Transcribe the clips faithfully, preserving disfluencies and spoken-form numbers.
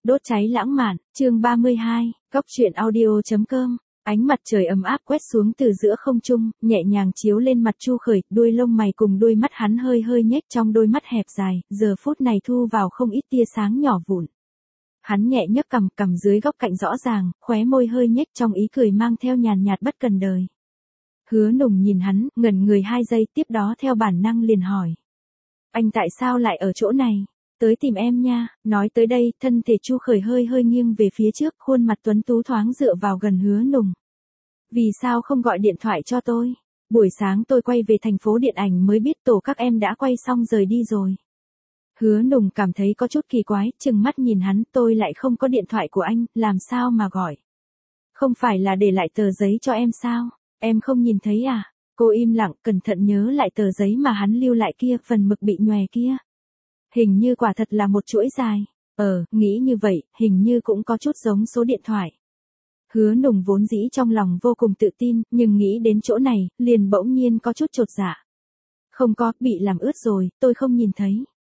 Đốt cháy lãng mạn, chương ba mươi hai, Cóc truyện audio.com. Ánh mặt trời ấm áp quét xuống từ giữa không trung, nhẹ nhàng chiếu lên mặt Chu Khởi, đuôi lông mày cùng đôi mắt hắn hơi hơi nhếch trong đôi mắt hẹp dài, giờ phút này thu vào không ít tia sáng nhỏ vụn. Hắn nhẹ nhấc cằm, cằm dưới góc cạnh rõ ràng, khóe môi hơi nhếch trong ý cười mang theo nhàn nhạt bất cần đời. Hứa Nùng nhìn hắn, ngẩn người hai giây, tiếp đó theo bản năng liền hỏi: "Anh tại sao lại ở chỗ này?" "Tới tìm em nha." Nói tới đây, thân thể Chu Khởi hơi hơi nghiêng về phía trước, khuôn mặt tuấn tú thoáng dựa vào gần Hứa Nùng. "Vì sao không gọi điện thoại cho tôi? Buổi sáng tôi quay về thành phố điện ảnh mới biết tổ các em đã quay xong rời đi rồi." Hứa Nùng cảm thấy có chút kỳ quái, trừng mắt nhìn hắn, "Tôi lại không có điện thoại của anh, làm sao mà gọi? Không phải là để lại tờ giấy cho em sao? Em không nhìn thấy à?" Cô im lặng, cẩn thận nhớ lại tờ giấy mà hắn lưu lại kia, phần mực bị nhòe kia. Hình như quả thật là một chuỗi dài. Ờ, nghĩ như vậy, hình như cũng có chút giống số điện thoại. Hứa Nùng vốn dĩ trong lòng vô cùng tự tin, nhưng nghĩ đến chỗ này, liền bỗng nhiên có chút chột dạ. "Không có, bị làm ướt rồi, tôi không nhìn thấy."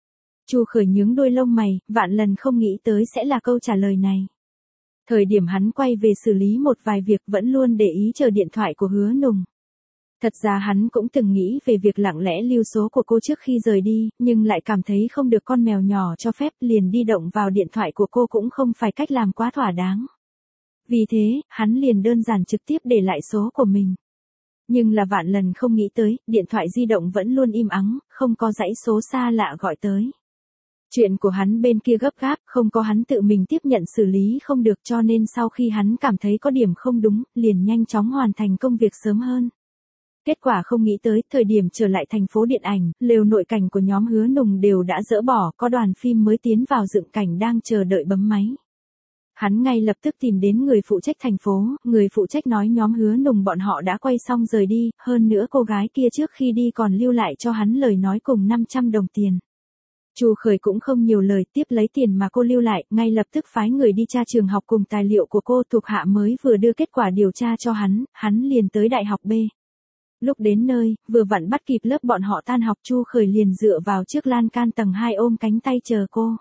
Chu Khởi nhướng đôi lông mày, vạn lần không nghĩ tới sẽ là câu trả lời này. Thời điểm hắn quay về xử lý một vài việc vẫn luôn để ý chờ điện thoại của Hứa Nùng. Thật ra hắn cũng từng nghĩ về việc lặng lẽ lưu số của cô trước khi rời đi, nhưng lại cảm thấy không được con mèo nhỏ cho phép, liền đi động vào điện thoại của cô cũng không phải cách làm quá thỏa đáng. Vì thế, hắn liền đơn giản trực tiếp để lại số của mình. Nhưng là vạn lần không nghĩ tới, điện thoại di động vẫn luôn im ắng, không có dãy số xa lạ gọi tới. Chuyện của hắn bên kia gấp gáp, không có hắn tự mình tiếp nhận xử lý không được, cho nên sau khi hắn cảm thấy có điểm không đúng, liền nhanh chóng hoàn thành công việc sớm hơn. Kết quả không nghĩ tới, thời điểm trở lại thành phố điện ảnh, lều nội cảnh của nhóm Hứa Nùng đều đã dỡ bỏ, có đoàn phim mới tiến vào dựng cảnh đang chờ đợi bấm máy. Hắn ngay lập tức tìm đến người phụ trách thành phố, người phụ trách nói nhóm Hứa Nùng bọn họ đã quay xong rời đi, hơn nữa cô gái kia trước khi đi còn lưu lại cho hắn lời nói cùng năm trăm đồng tiền. Chu Khởi cũng không nhiều lời, tiếp lấy tiền mà cô lưu lại, ngay lập tức phái người đi tra trường học cùng tài liệu của cô, thuộc hạ mới vừa đưa kết quả điều tra cho hắn, hắn liền tới đại học B. Lúc đến nơi, vừa vặn bắt kịp lớp bọn họ tan học, Chu Khởi liền dựa vào trước lan can tầng hai ôm cánh tay chờ cô.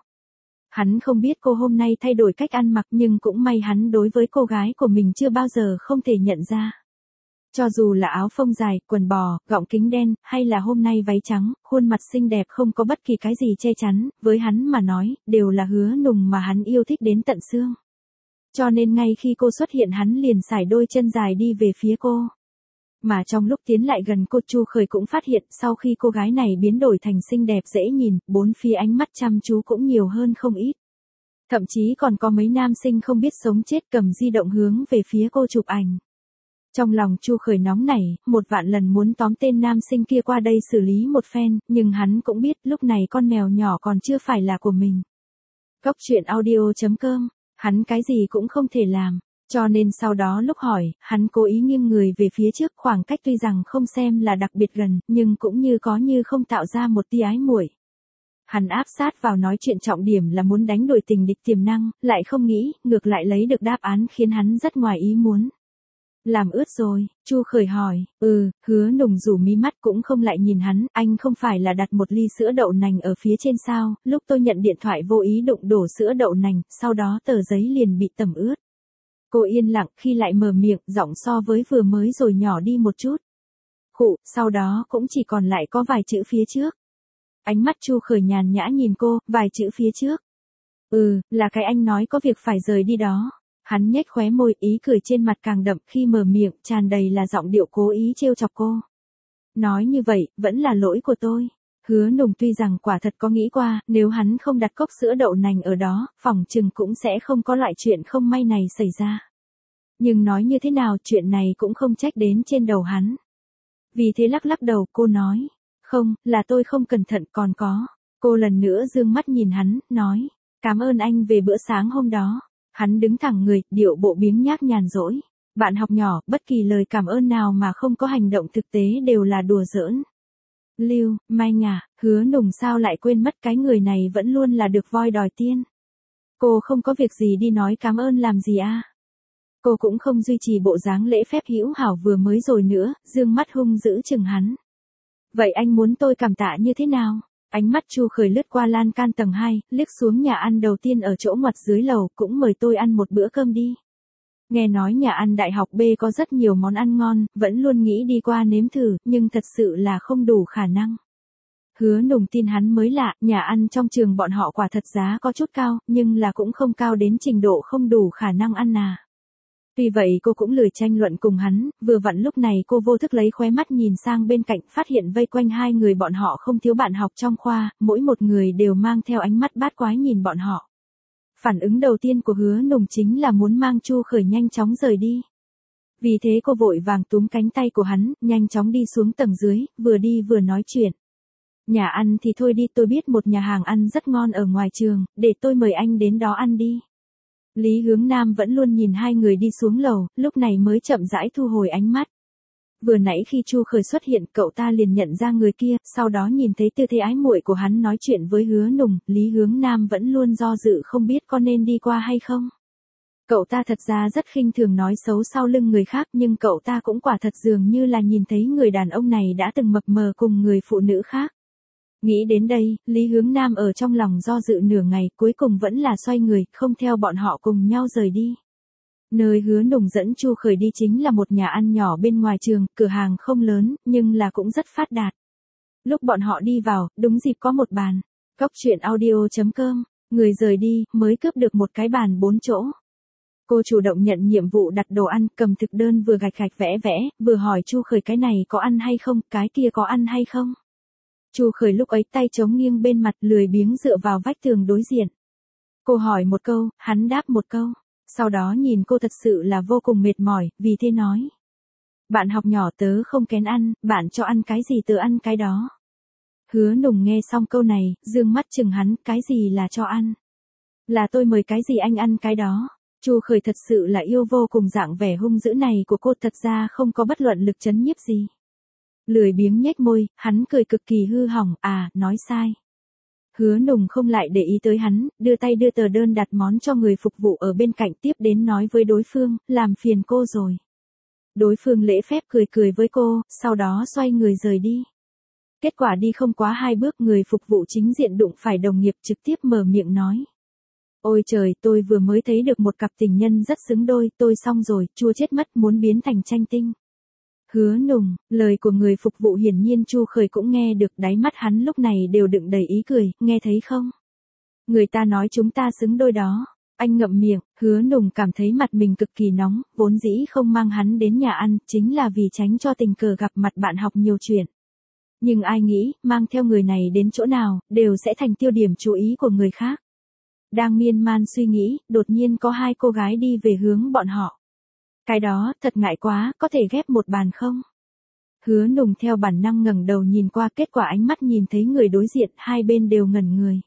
Hắn không biết cô hôm nay thay đổi cách ăn mặc, nhưng cũng may hắn đối với cô gái của mình chưa bao giờ không thể nhận ra. Cho dù là áo phông dài, quần bò, gọng kính đen, hay là hôm nay váy trắng, khuôn mặt xinh đẹp không có bất kỳ cái gì che chắn, với hắn mà nói, đều là Hứa Nùng mà hắn yêu thích đến tận xương. Cho nên ngay khi cô xuất hiện hắn liền sải đôi chân dài đi về phía cô. Mà trong lúc tiến lại gần cô, Chu Khởi cũng phát hiện, sau khi cô gái này biến đổi thành xinh đẹp dễ nhìn, bốn phía ánh mắt chăm chú cũng nhiều hơn không ít. Thậm chí còn có mấy nam sinh không biết sống chết cầm di động hướng về phía cô chụp ảnh. Trong lòng Chu Khởi nóng nảy, một vạn lần muốn tóm tên nam sinh kia qua đây xử lý một phen, nhưng hắn cũng biết lúc này con mèo nhỏ còn chưa phải là của mình. Cóc truyện audio.com, hắn cái gì cũng không thể làm. Cho nên sau đó lúc hỏi, hắn cố ý nghiêng người về phía trước, khoảng cách tuy rằng không xem là đặc biệt gần, nhưng cũng như có như không tạo ra một tia ái muội. Hắn áp sát vào nói chuyện, trọng điểm là muốn đánh đuổi tình địch tiềm năng, lại không nghĩ, ngược lại lấy được đáp án khiến hắn rất ngoài ý muốn. "Làm ướt rồi?" Chu Khởi hỏi. "Ừ." Hứa Nùng rủ mí mắt cũng không lại nhìn hắn, "Anh không phải là đặt một ly sữa đậu nành ở phía trên sao, lúc tôi nhận điện thoại vô ý đụng đổ sữa đậu nành, sau đó tờ giấy liền bị tẩm ướt." Cô yên lặng, khi lại mở miệng, giọng so với vừa mới rồi nhỏ đi một chút. Khụ, sau đó cũng chỉ còn lại có vài chữ phía trước. Ánh mắt Chu Khởi nhàn nhã nhìn cô, "Vài chữ phía trước?" "Ừ, là cái anh nói có việc phải rời đi đó." Hắn nhếch khóe môi, ý cười trên mặt càng đậm, khi mở miệng, tràn đầy là giọng điệu cố ý trêu chọc cô. "Nói như vậy, vẫn là lỗi của tôi." Hứa Nùng tuy rằng quả thật có nghĩ qua, nếu hắn không đặt cốc sữa đậu nành ở đó, phỏng chừng cũng sẽ không có loại chuyện không may này xảy ra. Nhưng nói như thế nào, chuyện này cũng không trách đến trên đầu hắn. Vì thế lắc lắc đầu, cô nói, "Không, là tôi không cẩn thận, còn có." Cô lần nữa dương mắt nhìn hắn, nói, "Cảm ơn anh về bữa sáng hôm đó." Hắn đứng thẳng người, điệu bộ biếng nhác nhàn dỗi. Bạn học nhỏ, bất kỳ lời cảm ơn nào mà không có hành động thực tế đều là đùa giỡn. Lưu, Manh à, Hứa Nùng sao lại quên mất cái người này vẫn luôn là được voi đòi tiên. Cô không có việc gì đi nói cảm ơn làm gì à? Cô cũng không duy trì bộ dáng lễ phép hữu hảo vừa mới rồi nữa, dương mắt hung dữ chừng hắn. Vậy anh muốn tôi cảm tạ như thế nào? Ánh mắt Chu Khởi lướt qua lan can tầng hai, liếc xuống nhà ăn đầu tiên ở chỗ ngoặt dưới lầu, cũng mời tôi ăn một bữa cơm đi. Nghe nói nhà ăn Đại học B có rất nhiều món ăn ngon, vẫn luôn nghĩ đi qua nếm thử, nhưng thật sự là không đủ khả năng. Hứa Nùng tin hắn mới lạ, nhà ăn trong trường bọn họ quả thật giá có chút cao, nhưng là cũng không cao đến trình độ không đủ khả năng ăn à. Tuy vậy cô cũng lười tranh luận cùng hắn, vừa vặn lúc này cô vô thức lấy khóe mắt nhìn sang bên cạnh, phát hiện vây quanh hai người bọn họ không thiếu bạn học trong khoa, mỗi một người đều mang theo ánh mắt bát quái nhìn bọn họ. Phản ứng đầu tiên của Hứa Nùng chính là muốn mang Chu Khởi nhanh chóng rời đi. Vì thế cô vội vàng túm cánh tay của hắn, nhanh chóng đi xuống tầng dưới, vừa đi vừa nói chuyện. Nhà ăn thì thôi đi, tôi biết một nhà hàng ăn rất ngon ở ngoài trường, để tôi mời anh đến đó ăn đi. Lý Hướng Nam vẫn luôn nhìn hai người đi xuống lầu, lúc này mới chậm rãi thu hồi ánh mắt. Vừa nãy khi Chu Khởi xuất hiện, cậu ta liền nhận ra người kia, sau đó nhìn thấy tư thế ái muội của hắn nói chuyện với Hứa Nùng, Lý Hướng Nam vẫn luôn do dự không biết có nên đi qua hay không. Cậu ta thật ra rất khinh thường nói xấu sau lưng người khác, nhưng cậu ta cũng quả thật dường như là nhìn thấy người đàn ông này đã từng mập mờ cùng người phụ nữ khác. Nghĩ đến đây, Lý Hướng Nam ở trong lòng do dự nửa ngày, cuối cùng vẫn là xoay người, không theo bọn họ cùng nhau rời đi. Nơi Hứa Nùng dẫn Chu Khởi đi chính là một nhà ăn nhỏ bên ngoài trường, cửa hàng không lớn, nhưng là cũng rất phát đạt. Lúc bọn họ đi vào, đúng dịp có một bàn. Cóc truyện audio chấm com, người rời đi, mới cướp được một cái bàn bốn chỗ. Cô chủ động nhận nhiệm vụ đặt đồ ăn, cầm thực đơn vừa gạch gạch vẽ vẽ, vừa hỏi Chu Khởi cái này có ăn hay không, cái kia có ăn hay không. Chu Khởi lúc ấy tay chống nghiêng bên mặt, lười biếng dựa vào vách tường đối diện. Cô hỏi một câu, hắn đáp một câu. Sau đó nhìn cô thật sự là vô cùng mệt mỏi, vì thế nói. Bạn học nhỏ tớ không kén ăn, bạn cho ăn cái gì tớ ăn cái đó. Hứa Nùng nghe xong câu này, dương mắt chừng hắn, cái gì là cho ăn. Là tôi mời cái gì anh ăn cái đó. Chu Khởi thật sự là yêu vô cùng dạng vẻ hung dữ này của cô, thật ra không có bất luận lực chấn nhiếp gì. Lười biếng nhếch môi, hắn cười cực kỳ hư hỏng, à, nói sai. Hứa Nùng không lại để ý tới hắn, đưa tay đưa tờ đơn đặt món cho người phục vụ ở bên cạnh, tiếp đến nói với đối phương, làm phiền cô rồi. Đối phương lễ phép cười cười với cô, sau đó xoay người rời đi. Kết quả đi không quá hai bước, người phục vụ chính diện đụng phải đồng nghiệp, trực tiếp mở miệng nói. Ôi trời, tôi vừa mới thấy được một cặp tình nhân rất xứng đôi, tôi xong rồi, chua chết mất, muốn biến thành tranh tinh. Hứa Nùng, lời của người phục vụ hiển nhiên Chu Khởi cũng nghe được, đáy mắt hắn lúc này đều đựng đầy ý cười, nghe thấy không? Người ta nói chúng ta xứng đôi đó. Anh ngậm miệng, Hứa Nùng cảm thấy mặt mình cực kỳ nóng, vốn dĩ không mang hắn đến nhà ăn, chính là vì tránh cho tình cờ gặp mặt bạn học nhiều chuyện. Nhưng ai nghĩ, mang theo người này đến chỗ nào, đều sẽ thành tiêu điểm chú ý của người khác. Đang miên man suy nghĩ, đột nhiên có hai cô gái đi về hướng bọn họ. Cái đó, thật ngại quá, có thể ghép một bàn không? Hứa Nùng theo bản năng ngẩng đầu nhìn qua, kết quả ánh mắt nhìn thấy người đối diện, hai bên đều ngẩn người.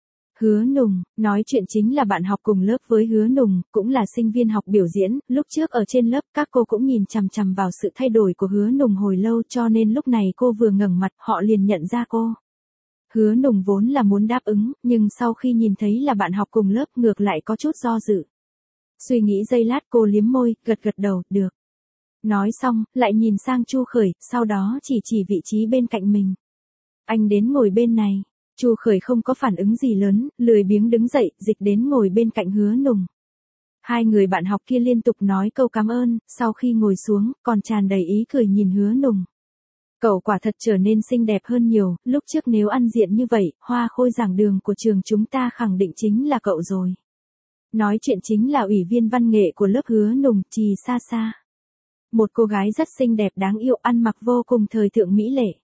Hứa Nùng, nói chuyện chính là bạn học cùng lớp với Hứa Nùng, cũng là sinh viên học biểu diễn, lúc trước ở trên lớp các cô cũng nhìn chằm chằm vào sự thay đổi của Hứa Nùng hồi lâu, cho nên lúc này cô vừa ngẩng mặt, họ liền nhận ra cô. Hứa Nùng vốn là muốn đáp ứng, nhưng sau khi nhìn thấy là bạn học cùng lớp ngược lại có chút do dự. Suy nghĩ giây lát cô liếm môi, gật gật đầu, được. Nói xong, lại nhìn sang Chu Khởi, sau đó chỉ chỉ vị trí bên cạnh mình. Anh đến ngồi bên này. Chu Khởi không có phản ứng gì lớn, lười biếng đứng dậy, dịch đến ngồi bên cạnh Hứa Nùng. Hai người bạn học kia liên tục nói câu cảm ơn, sau khi ngồi xuống, còn tràn đầy ý cười nhìn Hứa Nùng. Cậu quả thật trở nên xinh đẹp hơn nhiều, lúc trước nếu ăn diện như vậy, hoa khôi giảng đường của trường chúng ta khẳng định chính là cậu rồi. Nói chuyện chính là ủy viên văn nghệ của lớp Hứa Nùng, Trì Sa Sa. Một cô gái rất xinh đẹp đáng yêu, ăn mặc vô cùng thời thượng mỹ lệ.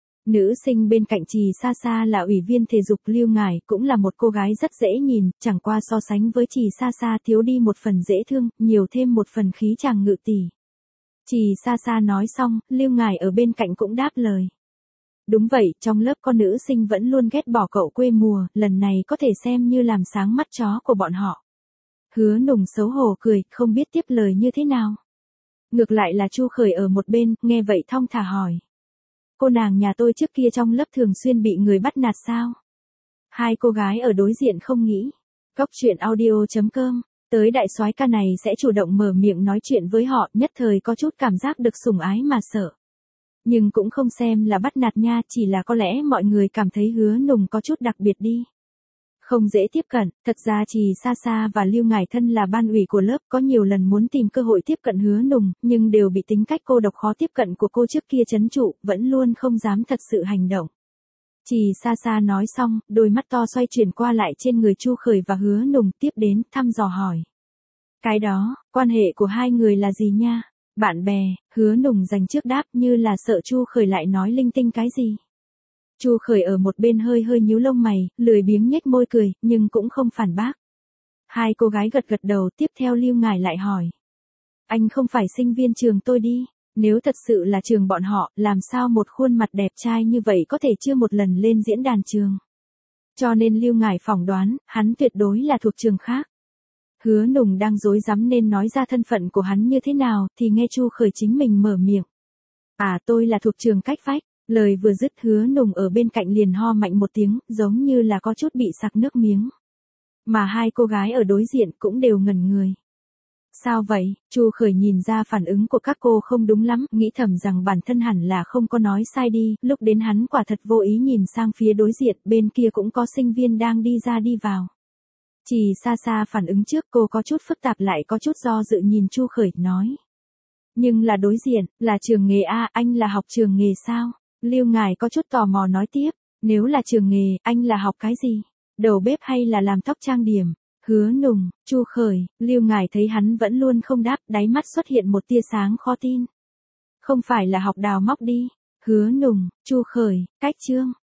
Nữ sinh bên cạnh Trì Sa Sa là ủy viên thể dục Lưu Ngải, cũng là một cô gái rất dễ nhìn, chẳng qua so sánh với Trì Sa Sa thiếu đi một phần dễ thương, nhiều thêm một phần khí chàng ngự tỷ. Trì Sa Sa nói xong, Lưu Ngải ở bên cạnh cũng đáp lời. Đúng vậy, trong lớp con nữ sinh vẫn luôn ghét bỏ cậu quê mùa, lần này có thể xem như làm sáng mắt chó của bọn họ. Hứa Nùng xấu hổ cười, không biết tiếp lời như thế nào. Ngược lại là Chu Khởi ở một bên, nghe vậy thong thả hỏi. Cô nàng nhà tôi trước kia trong lớp thường xuyên bị người bắt nạt sao? Hai cô gái ở đối diện không nghĩ. Cóc truyện audio chấm com, tới đại soái ca này sẽ chủ động mở miệng nói chuyện với họ, nhất thời có chút cảm giác được sủng ái mà sợ. Nhưng cũng không xem là bắt nạt nha, chỉ là có lẽ mọi người cảm thấy Hứa Nùng có chút đặc biệt đi. Không dễ tiếp cận, thật ra Trì Sa Sa và Lưu Ngải Thân là ban ủy của lớp có nhiều lần muốn tìm cơ hội tiếp cận Hứa Nùng, nhưng đều bị tính cách cô độc khó tiếp cận của cô trước kia trấn trụ, vẫn luôn không dám thật sự hành động. Trì Sa Sa nói xong, đôi mắt to xoay chuyển qua lại trên người Chu Khởi và Hứa Nùng, tiếp đến thăm dò hỏi. Cái đó, quan hệ của hai người là gì nha? Bạn bè, Hứa Nùng dành trước đáp như là sợ Chu Khởi lại nói linh tinh cái gì. Chu Khởi ở một bên hơi hơi nhíu lông mày, lười biếng nhếch môi cười, nhưng cũng không phản bác. Hai cô gái gật gật đầu, tiếp theo Lưu Ngải lại hỏi. Anh không phải sinh viên trường tôi đi, nếu thật sự là trường bọn họ, làm sao một khuôn mặt đẹp trai như vậy có thể chưa một lần lên diễn đàn trường. Cho nên Lưu Ngải phỏng đoán, hắn tuyệt đối là thuộc trường khác. Hứa Nùng đang rối rắm nên nói ra thân phận của hắn như thế nào, thì nghe Chu Khởi chính mình mở miệng. À, tôi là thuộc trường cách vách. Lời vừa dứt, Hứa Nùng ở bên cạnh liền ho mạnh một tiếng, giống như là có chút bị sặc nước miếng. Mà hai cô gái ở đối diện cũng đều ngẩn người. Sao vậy? Chu Khởi nhìn ra phản ứng của các cô không đúng lắm, nghĩ thầm rằng bản thân hẳn là không có nói sai đi, lúc đến hắn quả thật vô ý nhìn sang phía đối diện, bên kia cũng có sinh viên đang đi ra đi vào. Trì Sa Sa phản ứng trước, cô có chút phức tạp lại có chút do dự nhìn Chu Khởi, nói. Nhưng là đối diện, là trường nghề A, anh là học trường nghề sao? Lưu Ngải có chút tò mò nói tiếp, nếu là trường nghề, anh là học cái gì? Đầu bếp hay là làm tóc trang điểm? Hứa Nùng, Chu Khởi, Lưu Ngải thấy hắn vẫn luôn không đáp, đáy mắt xuất hiện một tia sáng khó tin. Không phải là học đào móc đi? Hứa Nùng, Chu Khởi, cách chương.